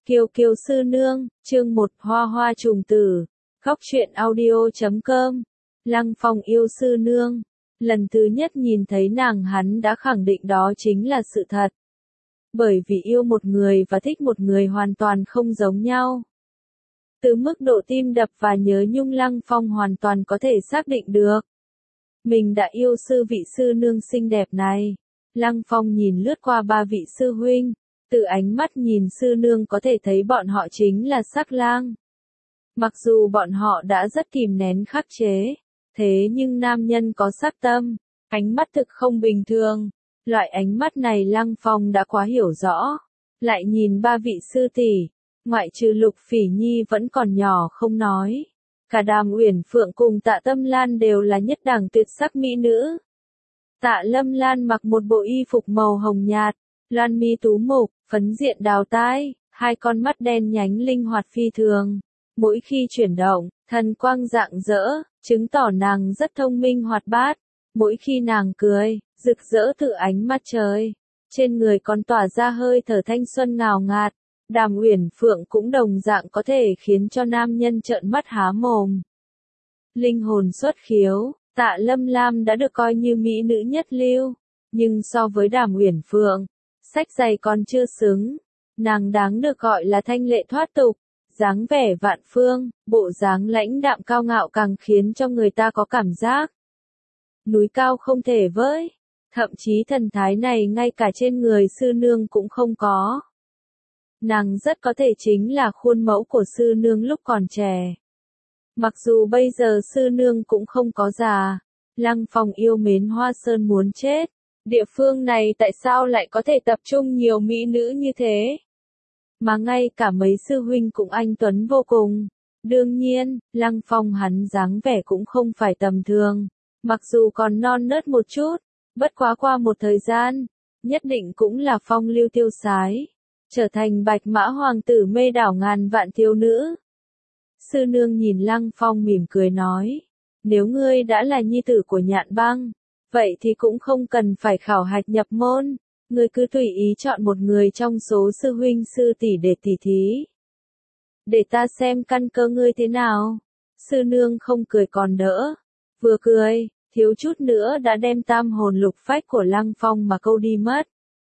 Kiều Kiều sư nương, chương 1 Hoa hoa trùng tử, Góc truyện audio.com. Lăng Phong yêu sư nương. Lần thứ nhất nhìn thấy nàng hắn đã khẳng định đó chính là sự thật. Bởi vì yêu một người và thích một người hoàn toàn không giống nhau. Từ mức độ tim đập và nhớ nhung Lăng Phong hoàn toàn có thể xác định được. Mình đã yêu vị sư nương xinh đẹp này. Lăng Phong nhìn lướt qua ba vị sư huynh. Từ ánh mắt nhìn sư nương có thể thấy bọn họ chính là sắc lang. Mặc dù bọn họ đã rất kìm nén khắc chế, thế nhưng nam nhân có sắc tâm, ánh mắt thực không bình thường. Loại ánh mắt này Lăng Phong đã quá hiểu rõ. Lại nhìn ba vị sư tỷ, ngoại trừ Lục Phỉ Nhi vẫn còn nhỏ không nói. Cả Đàm Uyển Phượng cùng Tạ Tâm Lan đều là nhất đẳng tuyệt sắc mỹ nữ. Tạ Lâm Lan mặc một bộ y phục màu hồng nhạt, loan mi tú mục, phấn diện đào tai, hai con mắt đen nhánh linh hoạt phi thường. Mỗi khi chuyển động, thần quang rạng rỡ, chứng tỏ nàng rất thông minh hoạt bát. Mỗi khi nàng cười, rực rỡ tự ánh mắt trời. Trên người còn tỏa ra hơi thở thanh xuân ngào ngạt. Đàm Uyển Phượng cũng đồng dạng có thể khiến cho nam nhân trợn mắt há mồm. Linh hồn xuất khiếu, Tạ Lâm Lam đã được coi như mỹ nữ nhất lưu. Nhưng so với Đàm Uyển Phượng, sách giày còn chưa xứng. Nàng đáng được gọi là thanh lệ thoát tục, dáng vẻ vạn phương, bộ dáng lãnh đạm cao ngạo càng khiến cho người ta có cảm giác núi cao không thể với. Thậm chí thần thái này ngay cả trên người sư nương cũng không có. Nàng rất có thể chính là khuôn mẫu của sư nương lúc còn trẻ. Mặc dù bây giờ sư nương cũng không có già, Lăng Phong yêu mến Hoa Sơn muốn chết. Địa phương này tại sao lại có thể tập trung nhiều mỹ nữ như thế? Mà ngay cả mấy sư huynh cũng anh tuấn vô cùng. Đương nhiên, Lăng Phong hắn dáng vẻ cũng không phải tầm thường. Mặc dù còn non nớt một chút, bất quá qua một thời gian, nhất định cũng là phong lưu tiêu sái. Trở thành bạch mã hoàng tử mê đảo ngàn vạn thiếu nữ. Sư nương nhìn Lăng Phong mỉm cười nói. Nếu ngươi đã là nhi tử của Nhạn Băng, vậy thì cũng không cần phải khảo hạch nhập môn. Ngươi cứ tùy ý chọn một người trong số sư huynh sư tỷ để tỉ thí. Để ta xem căn cơ ngươi thế nào. Sư nương không cười còn đỡ. Vừa cười, thiếu chút nữa đã đem tam hồn lục phách của Lăng Phong mà câu đi mất.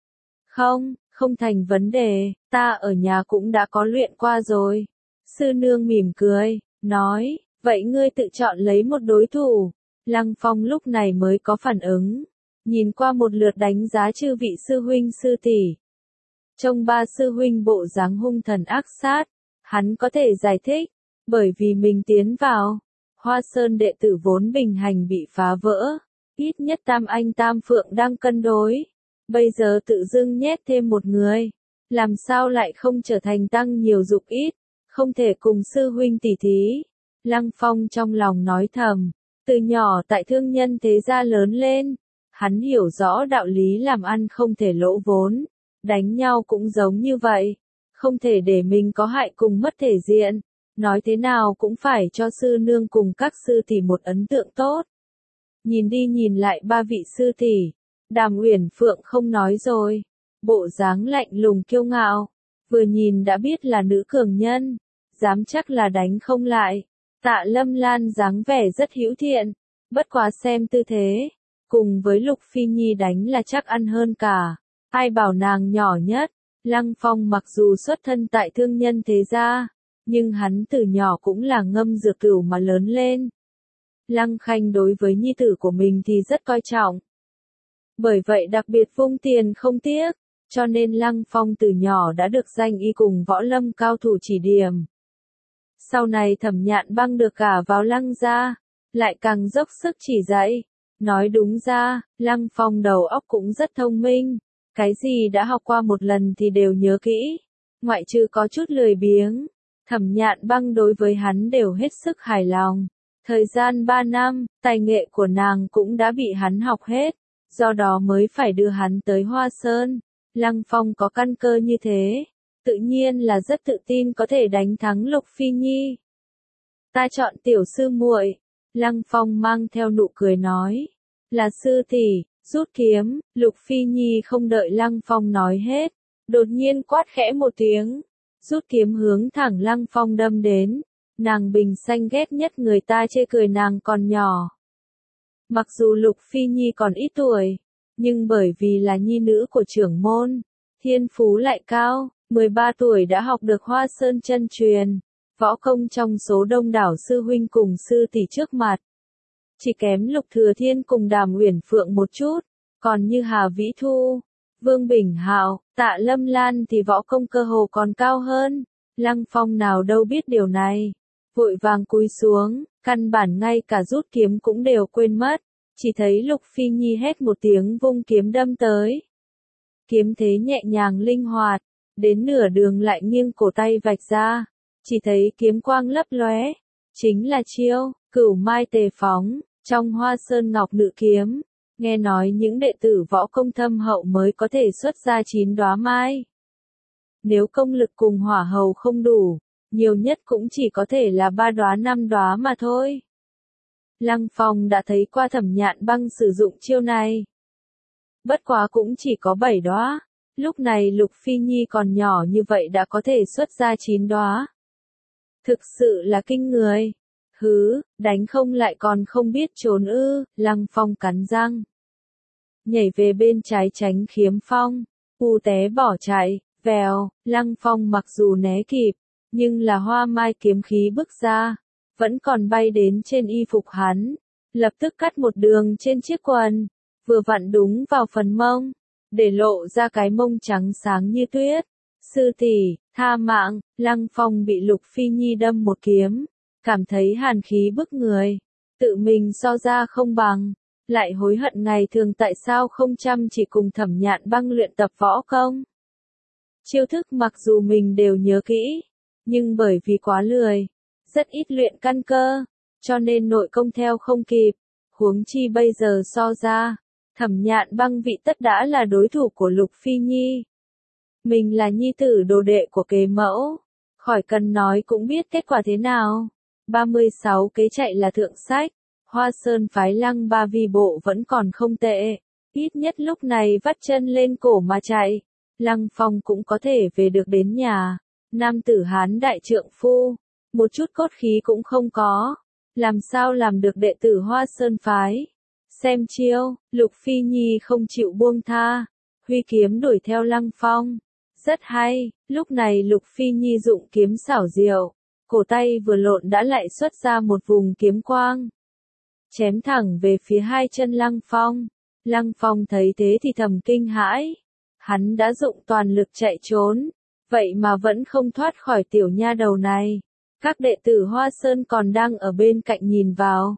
Không thành vấn đề, ta ở nhà cũng đã có luyện qua rồi. Sư nương mỉm cười, nói, vậy ngươi tự chọn lấy một đối thủ. Lăng Phong lúc này mới có phản ứng. Nhìn qua một lượt đánh giá chư vị sư huynh sư tỷ. Trong ba sư huynh bộ dáng hung thần ác sát, hắn có thể giải thích, bởi vì mình tiến vào, Hoa Sơn đệ tử vốn bình hành bị phá vỡ, ít nhất Tam Anh Tam Phượng đang cân đối, bây giờ tự dưng nhét thêm một người, làm sao lại không trở thành tăng nhiều dục ít, không thể cùng sư huynh tỉ thí. Lăng Phong trong lòng nói thầm, từ nhỏ tại thương nhân thế gia lớn lên. Hắn hiểu rõ đạo lý làm ăn không thể lỗ vốn, đánh nhau cũng giống như vậy, không thể để mình có hại cùng mất thể diện, nói thế nào cũng phải cho sư nương cùng các sư tỷ một ấn tượng tốt. Nhìn đi nhìn lại ba vị sư tỷ, Đàm Uyển Phượng không nói rồi, bộ dáng lạnh lùng kiêu ngạo, vừa nhìn đã biết là nữ cường nhân, dám chắc là đánh không lại. Tạ Lâm Lan dáng vẻ rất hữu thiện, bất quá xem tư thế. Cùng với Lục Phi Nhi đánh là chắc ăn hơn cả. Ai bảo nàng nhỏ nhất. Lăng Phong mặc dù xuất thân tại thương nhân thế gia, nhưng hắn từ nhỏ cũng là ngâm dược cửu mà lớn lên. Lăng Khanh đối với nhi tử của mình thì rất coi trọng. Bởi vậy đặc biệt vung tiền không tiếc, cho nên Lăng Phong từ nhỏ đã được danh y cùng võ lâm cao thủ chỉ điểm. Sau này Thẩm Nhạn Băng được gả vào Lăng gia, lại càng dốc sức chỉ dạy. Nói đúng ra, Lăng Phong đầu óc cũng rất thông minh, cái gì đã học qua một lần thì đều nhớ kỹ, ngoại trừ có chút lười biếng. Thẩm Nhạn Băng đối với hắn đều hết sức hài lòng. Thời gian 3 năm, tài nghệ của nàng cũng đã bị hắn học hết, do đó mới phải đưa hắn tới Hoa Sơn. Lăng Phong có căn cơ như thế, tự nhiên là rất tự tin có thể đánh thắng Lục Phi Nhi. Ta chọn tiểu sư muội. Lăng Phong mang theo nụ cười nói, là sư tỷ, rút kiếm. Lục Phi Nhi không đợi Lăng Phong nói hết, đột nhiên quát khẽ một tiếng, rút kiếm hướng thẳng Lăng Phong đâm đến. Nàng bình xanh ghét nhất người ta chê cười nàng còn nhỏ. Mặc dù Lục Phi Nhi còn ít tuổi, nhưng bởi vì là nhi nữ của trưởng môn, thiên phú lại cao, 13 tuổi đã học được Hoa Sơn chân truyền, võ công trong số đông đảo sư huynh cùng sư tỷ trước mặt. Chỉ kém Lục Thừa Thiên cùng Đàm Uyển Phượng một chút, còn như Hà Vĩ Thu, Vương Bình Hạo, Tạ Lâm Lan thì võ công cơ hồ còn cao hơn. Lăng Phong nào đâu biết điều này, vội vàng cúi xuống, căn bản ngay cả rút kiếm cũng đều quên mất, chỉ thấy Lục Phi Nhi hét một tiếng vung kiếm đâm tới. Kiếm thế nhẹ nhàng linh hoạt, đến nửa đường lại nghiêng cổ tay vạch ra, chỉ thấy kiếm quang lấp lóe, chính là chiêu Cửu Mai Tề Phóng, trong Hoa Sơn Ngọc Nữ kiếm. Nghe nói những đệ tử võ công thâm hậu mới có thể xuất ra 9 đóa mai. Nếu công lực cùng hỏa hầu không đủ, nhiều nhất cũng chỉ có thể là 3 đóa 5 đóa mà thôi. Lăng Phong đã thấy qua Thẩm Nhạn Băng sử dụng chiêu này. Bất quá cũng chỉ có 7 đóa, lúc này Lục Phi Nhi còn nhỏ như vậy đã có thể xuất ra 9 đóa. Thực sự là kinh người. Hứ, đánh không lại còn không biết trốn ư, Lăng Phong cắn răng. Nhảy về bên trái tránh kiếm phong, té bỏ chạy, vèo, Lăng Phong mặc dù né kịp, nhưng là hoa mai kiếm khí bức ra, vẫn còn bay đến trên y phục hắn, lập tức cắt một đường trên chiếc quần, vừa vặn đúng vào phần mông, để lộ ra cái mông trắng sáng như tuyết. Sư tỷ, tha mạng, Lăng Phong bị Lục Phi Nhi đâm một kiếm, cảm thấy hàn khí bức người, tự mình so ra không bằng, lại hối hận ngày thường tại sao không chăm chỉ cùng Thẩm Nhạn Băng luyện tập võ công. Chiêu thức mặc dù mình đều nhớ kỹ, nhưng bởi vì quá lười, rất ít luyện căn cơ, cho nên nội công theo không kịp, huống chi bây giờ so ra, Thẩm Nhạn Băng vị tất đã là đối thủ của Lục Phi Nhi. Mình là nhi tử đồ đệ của kế mẫu, khỏi cần nói cũng biết kết quả thế nào. 36 kế chạy là thượng sách, Hoa Sơn phái Lăng Ba Vi bộ vẫn còn không tệ, ít nhất lúc này vắt chân lên cổ mà chạy, Lăng Phong cũng có thể về được đến nhà. Nam tử Hán đại trượng phu, một chút cốt khí cũng không có, làm sao làm được đệ tử Hoa Sơn phái. Xem chiêu, Lục Phi Nhi không chịu buông tha, huy kiếm đuổi theo Lăng Phong. Rất hay, lúc này Lục Phi Nhi dụng kiếm xảo diệu, cổ tay vừa lộn đã lại xuất ra một vùng kiếm quang. Chém thẳng về phía hai chân Lăng Phong. Lăng Phong thấy thế thì thầm kinh hãi. Hắn đã dụng toàn lực chạy trốn, vậy mà vẫn không thoát khỏi tiểu nha đầu này. Các đệ tử Hoa Sơn còn đang ở bên cạnh nhìn vào.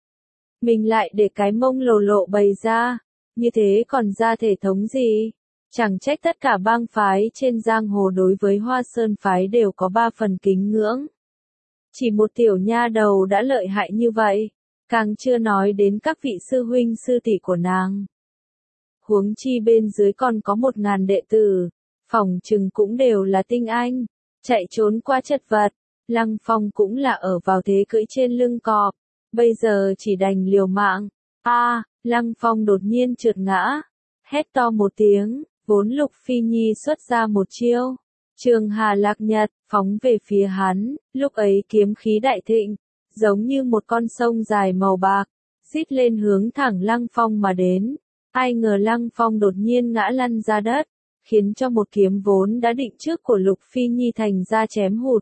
Mình lại để cái mông lồ lộ bày ra, như thế còn ra thể thống gì? Chẳng trách tất cả bang phái trên giang hồ đối với Hoa Sơn phái đều có 3 phần kính ngưỡng. Chỉ một tiểu nha đầu đã lợi hại như vậy, càng chưa nói đến các vị sư huynh sư tỷ của nàng. Huống chi bên dưới còn có 1000 đệ tử, phỏng chừng cũng đều là tinh anh, chạy trốn qua chật vật. Lăng Phong cũng là ở vào thế cưỡi trên lưng cọp, bây giờ chỉ đành liều mạng. Lăng Phong đột nhiên trượt ngã, hét to một tiếng, vốn Lục Phi Nhi xuất ra một chiêu. Trường Hà Lạc Nhật, phóng về phía hắn, lúc ấy kiếm khí đại thịnh, giống như một con sông dài màu bạc, xít lên hướng thẳng Lăng Phong mà đến. Ai ngờ Lăng Phong đột nhiên ngã lăn ra đất, khiến cho một kiếm vốn đã định trước của Lục Phi Nhi thành ra chém hụt.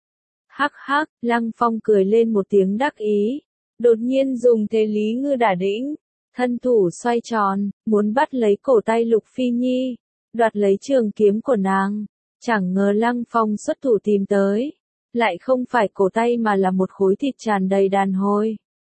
Hắc hắc, Lăng Phong cười lên một tiếng đắc ý, đột nhiên dùng thế Lý Ngư Đả Đĩnh, thân thủ xoay tròn, muốn bắt lấy cổ tay Lục Phi Nhi, đoạt lấy trường kiếm của nàng. Chẳng ngờ Lăng Phong xuất thủ tìm tới, lại không phải cổ tay mà là một khối thịt tràn đầy đàn hồi.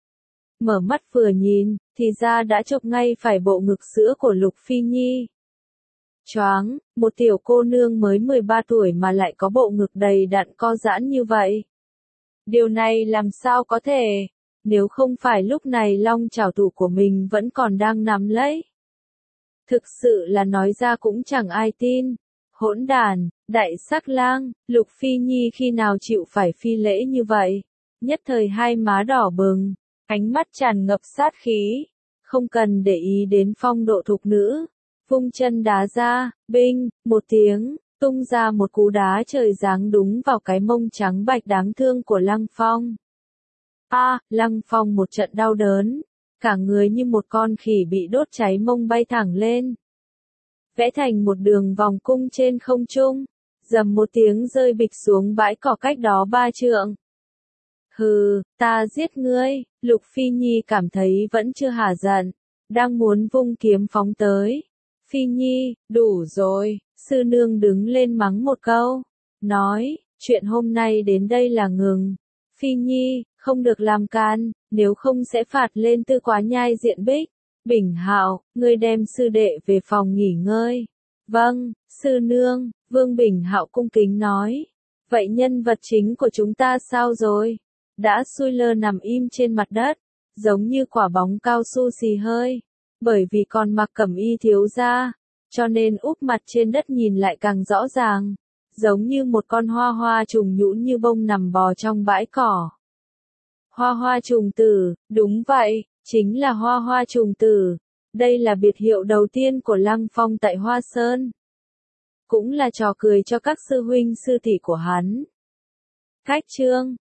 Mở mắt vừa nhìn, thì ra đã chộp ngay phải bộ ngực sữa của Lục Phi Nhi. Choáng, một tiểu cô nương mới 13 tuổi mà lại có bộ ngực đầy đặn co giãn như vậy. Điều này làm sao có thể, nếu không phải lúc này long trảo thủ của mình vẫn còn đang nắm lấy. Thực sự là nói ra cũng chẳng ai tin. Hỗn đàn, đại sắc lang, Lục Phi Nhi khi nào chịu phải phi lễ như vậy? Nhất thời hai má đỏ bừng, ánh mắt tràn ngập sát khí, không cần để ý đến phong độ thục nữ, vung chân đá ra, binh, một tiếng, tung ra một cú đá trời giáng đúng vào cái mông trắng bạch đáng thương của Lăng Phong. Lăng Phong một trận đau đớn, cả người như một con khỉ bị đốt cháy mông bay thẳng lên. Vẽ thành một đường vòng cung trên không trung, rầm một tiếng rơi bịch xuống bãi cỏ cách đó 3 trượng. Hừ, ta giết ngươi, Lục Phi Nhi cảm thấy vẫn chưa hả giận, đang muốn vung kiếm phóng tới. Phi Nhi, đủ rồi, sư nương đứng lên mắng một câu, nói, chuyện hôm nay đến đây là ngừng. Phi Nhi, không được làm can, nếu không sẽ phạt lên Tư Quá Nhai diện bích. Bình Hạo, ngươi đem sư đệ về phòng nghỉ ngơi. Vâng, sư nương, Vương Bình Hạo cung kính nói. Vậy nhân vật chính của chúng ta sao rồi? Đã xuôi lơ nằm im trên mặt đất, giống như quả bóng cao su xì hơi. Bởi vì còn mặc cẩm y thiếu gia, cho nên úp mặt trên đất nhìn lại càng rõ ràng. Giống như một con hoa hoa trùng nhũn như bông nằm bò trong bãi cỏ. Hoa hoa trùng tử, đúng vậy, chính là hoa hoa trùng tử. Đây là biệt hiệu đầu tiên của Lăng Phong tại Hoa Sơn. Cũng là trò cười cho các sư huynh sư tỷ của hắn. Khách chương